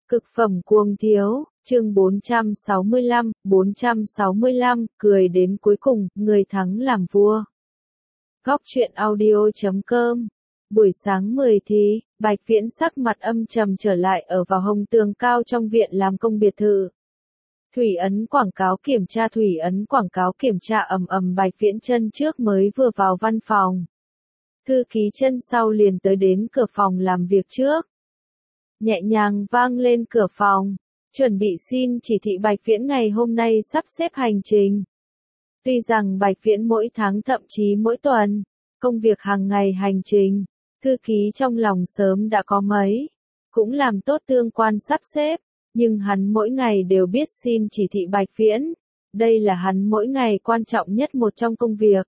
Cực phẩm cuồng thiếu, chương 465, cười đến cuối cùng, người thắng làm vua. Góc truyện audio.com. Buổi sáng 10 thì, Bạch Viễn sắc mặt âm trầm trở lại ở vào hông tường cao trong viện làm công biệt thự. Thủy ấn quảng cáo kiểm tra ầm ầm. Bạch Viễn chân trước mới vừa vào văn phòng. Thư ký chân sau liền tới đến cửa phòng làm việc trước. Nhẹ nhàng vang lên cửa phòng, chuẩn bị xin chỉ thị Bạch Viễn ngày hôm nay sắp xếp hành trình. Tuy rằng Bạch Viễn mỗi tháng thậm chí mỗi tuần, công việc hàng ngày hành trình, thư ký trong lòng sớm đã có mấy, cũng làm tốt tương quan sắp xếp, nhưng hắn mỗi ngày đều biết xin chỉ thị Bạch Viễn, đây là hắn mỗi ngày quan trọng nhất một trong công việc.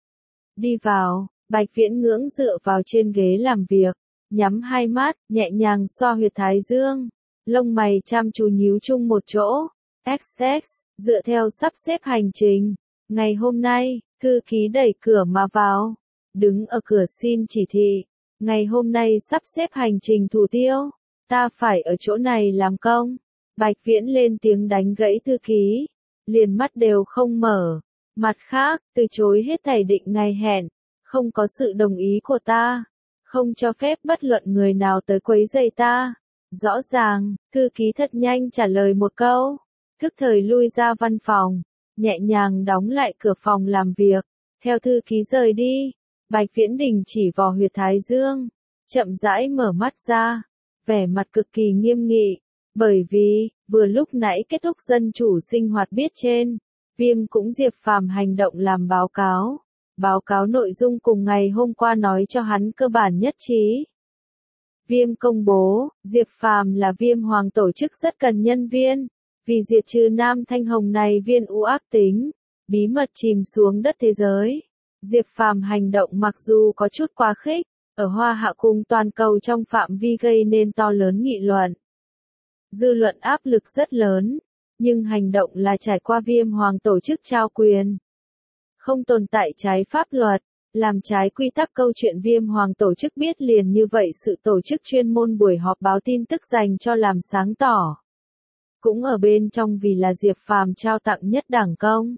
Đi vào, Bạch Viễn ngưỡng dựa vào trên ghế làm việc. Nhắm hai mắt, nhẹ nhàng xoa huyệt thái dương, lông mày chăm chú nhíu chung một chỗ. XX, dựa theo sắp xếp hành trình. Ngày hôm nay, thư ký đẩy cửa mà vào, đứng ở cửa xin chỉ thị. Ngày hôm nay sắp xếp hành trình thủ tiêu, ta phải ở chỗ này làm công. Bạch Viễn lên tiếng đánh gãy thư ký, liền mắt đều không mở. Mặt khác, từ chối hết thảy định ngày hẹn, không có sự đồng ý của ta. Không cho phép bất luận người nào tới quấy rầy ta. Rõ ràng, thư ký thật nhanh trả lời một câu. Thức thời lui ra văn phòng, nhẹ nhàng đóng lại cửa phòng làm việc. Theo thư ký rời đi, Bạch Viễn đình chỉ vò huyệt thái dương, chậm rãi mở mắt ra, vẻ mặt cực kỳ nghiêm nghị. Bởi vì, vừa lúc nãy kết thúc dân chủ sinh hoạt biết trên, Viêm cũng Diệp Phàm hành động làm báo cáo. Báo cáo nội dung cùng ngày hôm qua nói cho hắn cơ bản nhất trí. Viêm công bố, Diệp Phàm là Viêm Hoàng tổ chức rất cần nhân viên, vì diệt trừ Nam Thanh Hồng này viên u ác tính, bí mật chìm xuống đất thế giới. Diệp Phàm hành động mặc dù có chút quá khích, ở Hoa Hạ cùng toàn cầu trong phạm vi gây nên to lớn nghị luận. Dư luận áp lực rất lớn, nhưng hành động là trải qua Viêm Hoàng tổ chức trao quyền. Không tồn tại trái pháp luật, làm trái quy tắc. Câu chuyện Viêm Hoàng tổ chức biết liền như vậy sự tổ chức chuyên môn buổi họp báo tin tức dành cho làm sáng tỏ. Cũng ở bên trong vì là Diệp Phàm trao tặng nhất đảng công.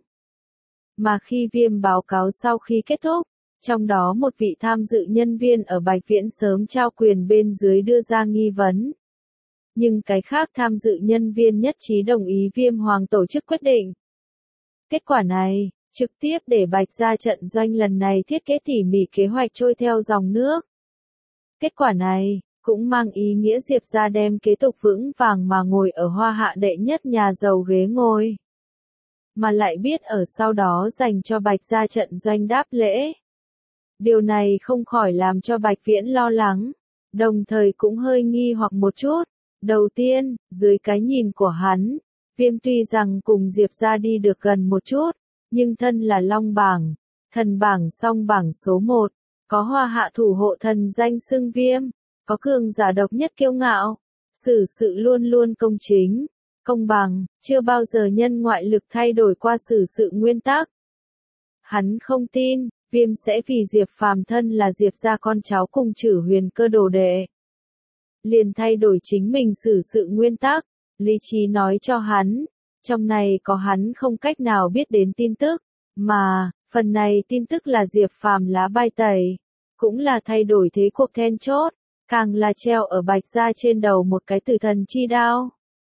Mà khi Viêm báo cáo sau khi kết thúc, trong đó một vị tham dự nhân viên ở Bạch Viễn sớm trao quyền bên dưới đưa ra nghi vấn. Nhưng cái khác tham dự nhân viên nhất trí đồng ý Viêm Hoàng tổ chức quyết định. Kết quả này trực tiếp để Bạch ra trận doanh lần này thiết kế tỉ mỉ kế hoạch trôi theo dòng nước. Kết quả này, cũng mang ý nghĩa Diệp ra đem kế tục vững vàng mà ngồi ở Hoa Hạ đệ nhất nhà giàu ghế ngồi. Mà lại biết ở sau đó dành cho Bạch ra trận doanh đáp lễ. Điều này không khỏi làm cho Bạch Viễn lo lắng, đồng thời cũng hơi nghi hoặc một chút. Đầu tiên, dưới cái nhìn của hắn, Viêm tuy rằng cùng Diệp ra đi được gần một chút, nhưng thân là Long bảng, thần bảng song bảng số 1, có Hoa Hạ thủ hộ thần danh xưng Viêm, có cường giả độc nhất kiêu ngạo, xử sự luôn luôn công chính, công bằng, chưa bao giờ nhân ngoại lực thay đổi qua xử sự nguyên tắc. Hắn không tin, Viêm sẽ vì Diệp Phàm thân là Diệp gia con cháu cùng Chử Huyền Cơ đồ đệ, liền thay đổi chính mình xử sự nguyên tắc. Lý trí nói cho hắn, trong này có hắn không cách nào biết đến tin tức, mà, phần này tin tức là Diệp Phàm lá bài tẩy, cũng là thay đổi thế cuộc then chốt, càng là treo ở Bạch gia trên đầu một cái tử thần chi đao.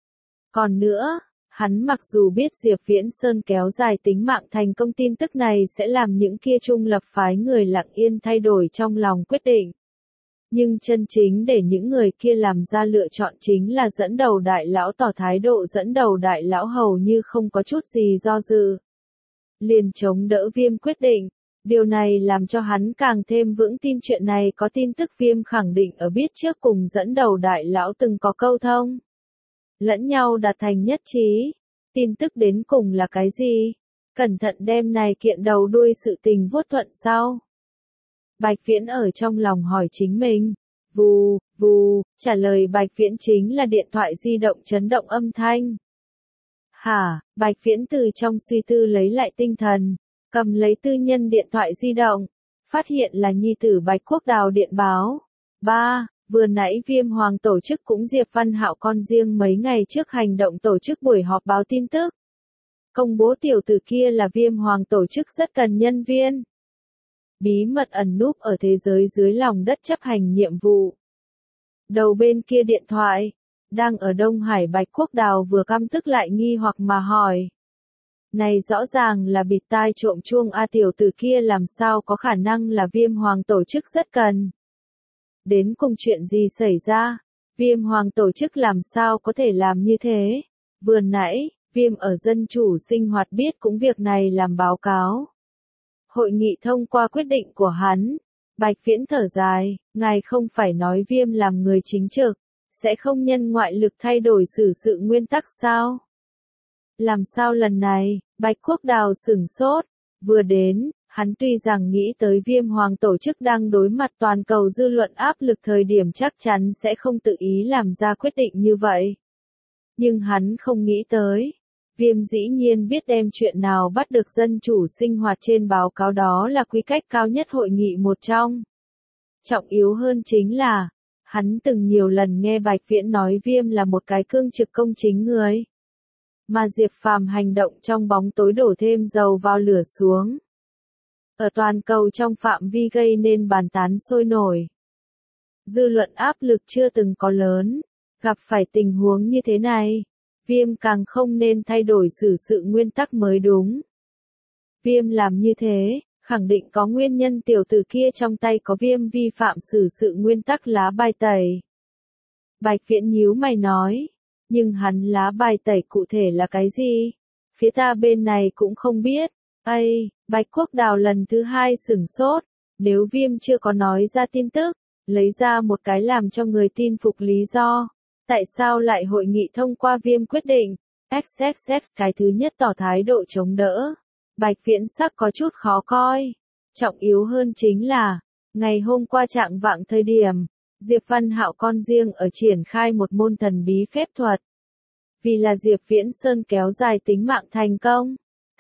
Còn nữa, hắn mặc dù biết Diệp Viễn Sơn kéo dài tính mạng thành công tin tức này sẽ làm những kia trung lập phái người lặng yên thay đổi trong lòng quyết định. Nhưng chân chính để những người kia làm ra lựa chọn chính là dẫn đầu đại lão tỏ thái độ, dẫn đầu đại lão hầu như không có chút gì do dự. Liền chống đỡ Viêm quyết định, điều này làm cho hắn càng thêm vững tin chuyện này có tin tức. Viêm khẳng định ở biết trước cùng dẫn đầu đại lão từng có câu thông. Lẫn nhau đạt thành nhất trí, tin tức đến cùng là cái gì? Cẩn thận đem này kiện đầu đuôi sự tình vuốt thuận sau. Bạch Viễn ở trong lòng hỏi chính mình, vù, vù, trả lời Bạch Viễn chính là điện thoại di động chấn động âm thanh. Hả, Bạch Viễn từ trong suy tư lấy lại tinh thần, cầm lấy tư nhân điện thoại di động, phát hiện là nhi tử Bạch Quốc Đào điện báo. Ba, Vừa nãy Viêm Hoàng tổ chức cũng Diệp Văn Hạo con riêng mấy ngày trước hành động tổ chức buổi họp báo tin tức. Công bố tiểu tử kia là Viêm Hoàng tổ chức rất cần nhân viên. Bí mật ẩn núp ở thế giới dưới lòng đất chấp hành nhiệm vụ. Đầu bên kia điện thoại, đang ở Đông Hải Bạch Quốc Đào vừa căm tức lại nghi hoặc mà hỏi. Này rõ ràng là bịt tai trộm chuông tiểu tử kia làm sao có khả năng là Viêm Hoàng tổ chức rất cần. Đến cùng chuyện gì xảy ra? Viêm Hoàng tổ chức làm sao có thể làm như thế? Vừa nãy, Viêm ở dân chủ sinh hoạt biết cũng việc này làm báo cáo. Hội nghị thông qua quyết định của hắn. Bạch Viễn thở dài, ngài không phải nói Viêm làm người chính trực, sẽ không nhân ngoại lực thay đổi xử sự nguyên tắc sao? Làm sao lần này? Bạch Quốc Đào sửng sốt, vừa đến, hắn tuy rằng nghĩ tới Viêm Hoàng tổ chức đang đối mặt toàn cầu dư luận áp lực thời điểm chắc chắn sẽ không tự ý làm ra quyết định như vậy. Nhưng hắn không nghĩ tới. Viêm dĩ nhiên biết đem chuyện nào bắt được dân chủ sinh hoạt trên báo cáo đó là quy cách cao nhất hội nghị một trong. Trọng yếu hơn chính là, hắn từng nhiều lần nghe Bạch Viễn nói Viêm là một cái cương trực công chính người. Mà Diệp Phàm hành động trong bóng tối đổ thêm dầu vào lửa xuống. Ở toàn cầu trong phạm vi gây nên bàn tán sôi nổi. Dư luận áp lực chưa từng có lớn, gặp phải tình huống như thế này. Viêm càng không nên thay đổi xử sự nguyên tắc mới đúng. Viêm làm như thế, khẳng định có nguyên nhân tiểu tử kia trong tay có Viêm vi phạm xử sự nguyên tắc lá bài tẩy. Bạch Viễn nhíu mày nói, nhưng hắn lá bài tẩy cụ thể là cái gì? Phía ta bên này cũng không biết. Bạch Quốc Đào lần thứ hai sửng sốt, nếu Viêm chưa có nói ra tin tức, lấy ra một cái làm cho người tin phục lý do. Tại sao lại hội nghị thông qua Viêm quyết định? XXX cái thứ nhất tỏ thái độ chống đỡ. Bạch Viễn sắc có chút khó coi. Trọng yếu hơn chính là, ngày hôm qua trạng vạng thời điểm, Diệp Văn Hạo con riêng ở triển khai một môn thần bí phép thuật. Vì là Diệp Viễn Sơn kéo dài tính mạng thành công.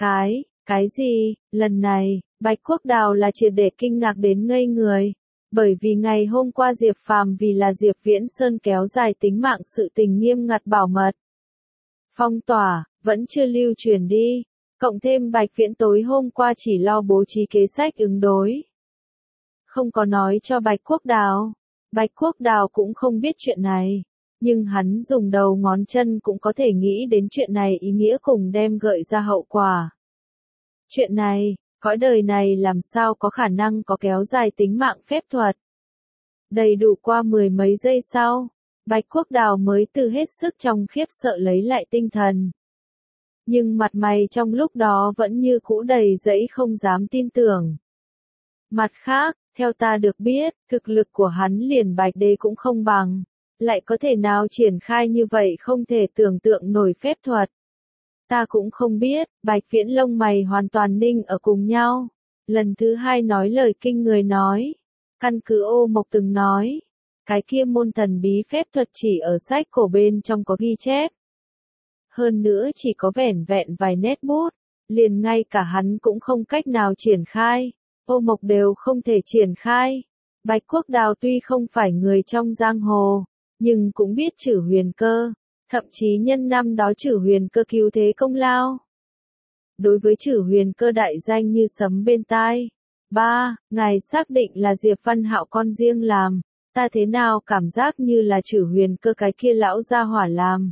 Cái gì? Lần này, Bạch Quốc Đào là triệt để kinh ngạc đến ngây người. Bởi vì ngày hôm qua Diệp Phàm vì là Diệp Viễn Sơn kéo dài tính mạng sự tình nghiêm ngặt bảo mật. Phong tỏa, vẫn chưa lưu truyền đi. Cộng thêm Bạch Viễn tối hôm qua chỉ lo bố trí kế sách ứng đối. Không có nói cho Bạch Quốc Đào. Bạch Quốc Đào cũng không biết chuyện này. Nhưng hắn dùng đầu ngón chân cũng có thể nghĩ đến chuyện này ý nghĩa cùng đem gợi ra hậu quả. Chuyện này, cõi đời này làm sao có khả năng có kéo dài tính mạng phép thuật. Đầy đủ qua 10 mấy giây sau, Bạch Quốc Đào mới từ hết sức trong khiếp sợ lấy lại tinh thần. Nhưng mặt mày trong lúc đó vẫn như cũ đầy dẫy không dám tin tưởng. Mặt khác, theo ta được biết, thực lực của hắn liền Bạch Đế cũng không bằng, lại có thể nào triển khai như vậy không thể tưởng tượng nổi phép thuật. Ta cũng không biết, Bạch Viễn lông mày hoàn toàn ninh ở cùng nhau. Lần thứ hai nói lời kinh người nói. Căn cứ Ô Mộc từng nói. Cái kia môn thần bí phép thuật chỉ ở sách cổ bên trong có ghi chép. Hơn nữa chỉ có vẻn vẹn vài nét bút. Liền ngay cả hắn cũng không cách nào triển khai. Ô Mộc đều không thể triển khai. Bạch Quốc Đào tuy không phải người trong giang hồ. Nhưng cũng biết Trử Huyền Cơ. Thậm chí nhân năm đó Trử Huyền Cơ cứu thế công lao. Đối với Trử Huyền Cơ đại danh như sấm bên tai. Ngài xác định là Diệp Văn Hạo con riêng làm. Ta thế nào cảm giác như là Trử Huyền Cơ cái kia lão gia hỏa làm.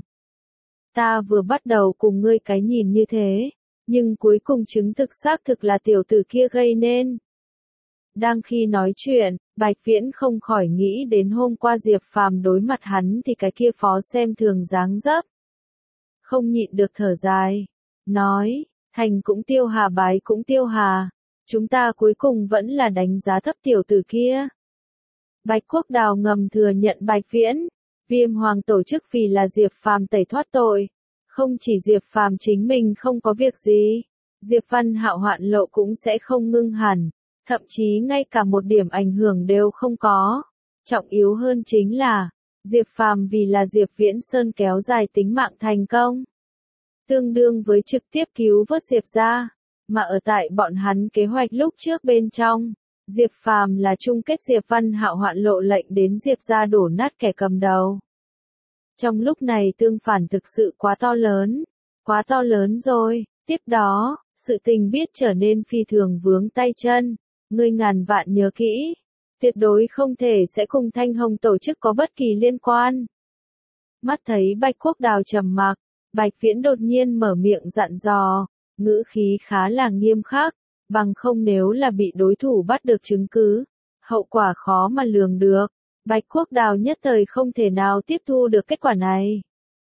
Ta vừa bắt đầu cùng ngươi cái nhìn như thế. Nhưng cuối cùng chứng thực xác thực là tiểu tử kia gây nên. Đang khi nói chuyện, Bạch Viễn không khỏi nghĩ đến hôm qua Diệp Phàm đối mặt hắn thì cái kia phó xem thường dáng dấp. Không nhịn được thở dài. Nói, thành cũng tiêu hà bái cũng tiêu hà. Chúng ta cuối cùng vẫn là đánh giá thấp tiểu tử kia. Bạch Quốc Đào ngầm thừa nhận Bạch Viễn. Viêm Hoàng tổ chức vì là Diệp Phàm tẩy thoát tội. Không chỉ Diệp Phàm chính mình không có việc gì. Diệp Văn Hạo hoạn lộ cũng sẽ không ngưng hẳn. Thậm chí ngay cả một điểm ảnh hưởng đều không có. Trọng yếu hơn chính là, Diệp Phàm vì là Diệp Viễn Sơn kéo dài tính mạng thành công. Tương đương với trực tiếp cứu vớt Diệp ra, mà ở tại bọn hắn kế hoạch lúc trước bên trong, Diệp Phàm là chung kết Diệp Văn Hạo hoạn lộ lệnh đến Diệp gia đổ nát kẻ cầm đầu. Trong lúc này tương phản thực sự quá to lớn rồi, tiếp đó, sự tình biết trở nên phi thường vướng tay chân, ngươi ngàn vạn nhớ kỹ, tuyệt đối không thể sẽ cùng Thanh Hồng tổ chức có bất kỳ liên quan. Mắt thấy Bạch Quốc Đào trầm mặc, Bạch Viễn đột nhiên mở miệng dặn dò, ngữ khí khá là nghiêm khắc, bằng không nếu là bị đối thủ bắt được chứng cứ, hậu quả khó mà lường được. Bạch Quốc Đào nhất thời không thể nào tiếp thu được kết quả này.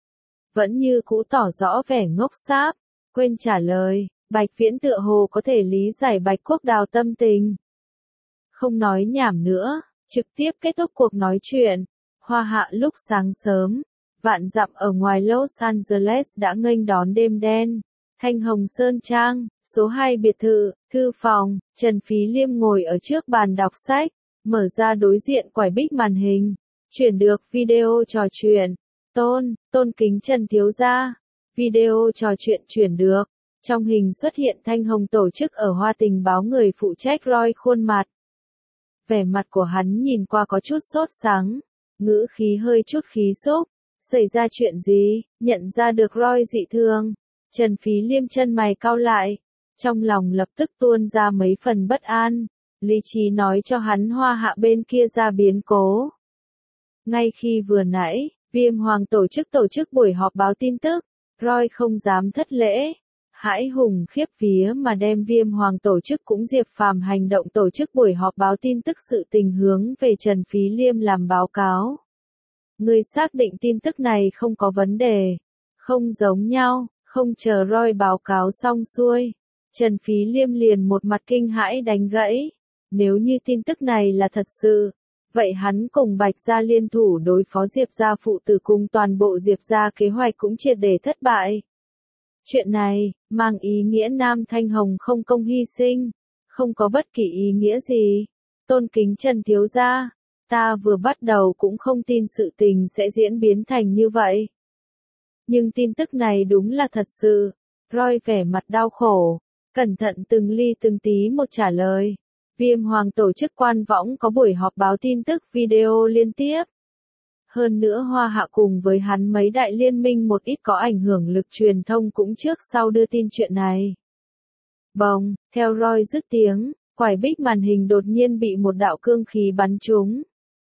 Vẫn như cũ tỏ rõ vẻ ngốc sáp, quên trả lời, Bạch Viễn tựa hồ có thể lý giải Bạch Quốc Đào tâm tình. Không nói nhảm nữa, trực tiếp kết thúc cuộc nói chuyện. Hoa hạ lúc sáng sớm, vạn dặm ở ngoài Los Angeles đã nghênh đón đêm đen. Thanh Hồng Sơn Trang, số 2 biệt thự, thư phòng, Trần Phí Liêm ngồi ở trước bàn đọc sách, mở ra đối diện quải bích màn hình, chuyển được video trò chuyện. Tôn kính Trần thiếu gia, video trò chuyện chuyển được. Trong hình xuất hiện Thanh Hồng tổ chức ở Hoa Tình báo người phụ trách Roy khuôn mặt. Vẻ mặt của hắn nhìn qua có chút sốt sắng, ngữ khí hơi chút khí xúc. Xảy ra chuyện gì? Nhận ra được Roy dị thường. Trần Phí Liêm chân mày cau lại, trong lòng lập tức tuôn ra mấy phần bất an. Lý trí nói cho hắn Hoa hạ bên kia ra biến cố. Ngay khi vừa nãy, Viêm Hoàng tổ chức buổi họp báo tin tức, Roy không dám thất lễ. Hãi hùng khiếp vía mà đem Viêm Hoàng tổ chức cũng Diệp Phàm hành động tổ chức buổi họp báo tin tức sự tình hướng về Trần Phí Liêm làm báo cáo. Người xác định tin tức này không có vấn đề, không giống nhau, không chờ Roy báo cáo xong xuôi. Trần Phí Liêm liền một mặt kinh hãi đánh gãy. Nếu như tin tức này là thật sự, vậy hắn cùng Bạch gia liên thủ đối phó Diệp gia phụ tử cùng toàn bộ Diệp gia kế hoạch cũng triệt để thất bại. Chuyện này, mang ý nghĩa Nam Thanh Hồng không công hy sinh, không có bất kỳ ý nghĩa gì. Tôn kính Trần thiếu gia, ta vừa bắt đầu cũng không tin sự tình sẽ diễn biến thành như vậy. Nhưng tin tức này đúng là thật sự. Roy vẻ mặt đau khổ, cẩn thận từng ly từng tí một trả lời. Viêm Hoàng tổ chức quan võng có buổi họp báo tin tức video liên tiếp. Hơn nữa Hoa hạ cùng với hắn mấy đại liên minh một ít có ảnh hưởng lực truyền thông cũng trước sau đưa tin chuyện này. Bồng, theo Roy dứt tiếng, quải bích màn hình đột nhiên bị một đạo cương khí bắn trúng.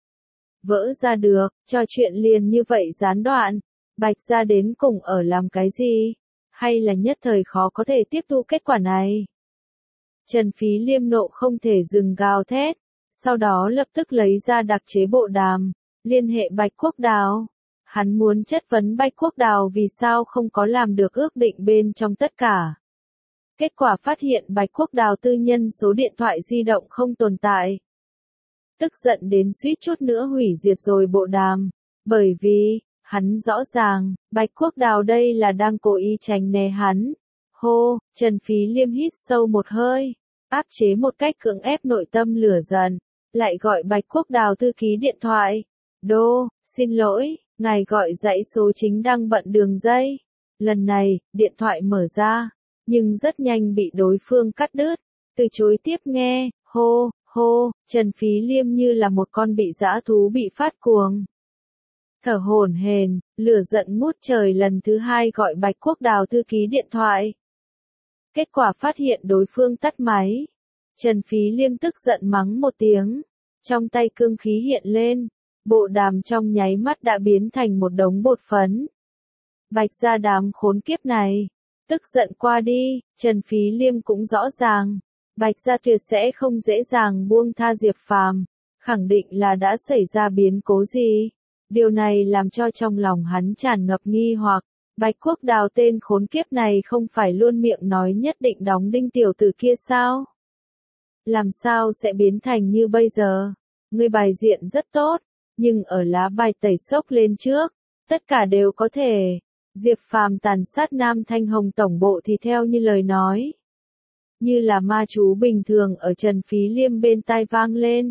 Vỡ ra được, cho chuyện liền như vậy gián đoạn. Bạch gia đến cùng ở làm cái gì? Hay là nhất thời khó có thể tiếp thu kết quả này? Trần Phí Liêm nộ không thể dừng gào thét, sau đó lập tức lấy ra đặc chế bộ đàm, liên hệ Bạch Quốc Đào. Hắn muốn chất vấn Bạch Quốc Đào vì sao không có làm được ước định bên trong tất cả. Kết quả phát hiện Bạch Quốc Đào tư nhân số điện thoại di động không tồn tại. Tức giận đến suýt chút nữa hủy diệt rồi bộ đàm, bởi vì, hắn rõ ràng, Bạch Quốc Đào đây là đang cố ý tránh né hắn. Hô, Trần Phí Liêm hít sâu một hơi, áp chế một cách cưỡng ép nội tâm lửa giận, lại gọi Bạch Quốc Đào thư ký điện thoại. Đô, xin lỗi, ngài gọi dãy số chính đang bận đường dây. Lần này, điện thoại mở ra, nhưng rất nhanh bị đối phương cắt đứt, từ chối tiếp nghe. Hô, Trần Phí Liêm như là một con bị dã thú bị phát cuồng. Thở hổn hển, lửa giận ngút trời lần thứ hai gọi Bạch Quốc Đào thư ký điện thoại. Kết quả phát hiện đối phương tắt máy. Trần Phí Liêm tức giận mắng một tiếng. Trong tay cương khí hiện lên. Bộ đàm trong nháy mắt đã biến thành một đống bột phấn. Bạch gia đám khốn kiếp này. Tức giận qua đi, Trần Phí Liêm cũng rõ ràng. Bạch gia tuyệt sẽ không dễ dàng buông tha Diệp Phàm. Khẳng định là đã xảy ra biến cố gì. Điều này làm cho trong lòng hắn tràn ngập nghi hoặc. Bạch Quốc Đào tên khốn kiếp này không phải luôn miệng nói nhất định đóng đinh tiểu tử kia sao? Làm sao sẽ biến thành như bây giờ? Người bài diện rất tốt, nhưng ở lá bài tẩy sốc lên trước, tất cả đều có thể. Diệp Phàm tàn sát Nam Thanh Hồng tổng bộ thì theo như lời nói. Như là ma chú bình thường ở Trần Phí Liêm bên tai vang lên.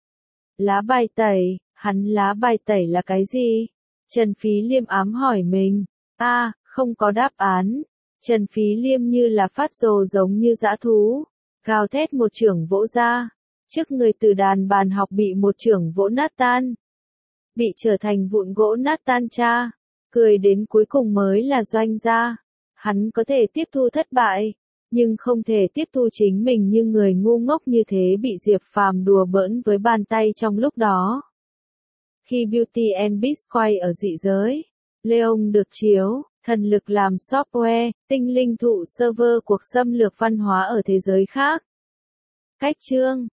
Lá bài tẩy, hắn lá bài tẩy là cái gì? Trần Phí Liêm ám hỏi mình. Không có đáp án. Trần Phí Liêm như là phát rồ giống như dã thú. Gào thét một chưởng vỗ ra. Trước người từ đàn bàn học bị một chưởng vỗ nát tan. Bị trở thành vụn gỗ nát tan cha. Cười đến cuối cùng mới là Doanh gia. Hắn có thể tiếp thu thất bại, nhưng không thể tiếp thu chính mình như người ngu ngốc như thế bị Diệp Phàm đùa bỡn với bàn tay trong lúc đó. Khi Beauty and Beast quay ở dị giới, Leon được chiếu, thần lực làm software, tinh linh thụ server cuộc xâm lược văn hóa ở thế giới khác. Cách chương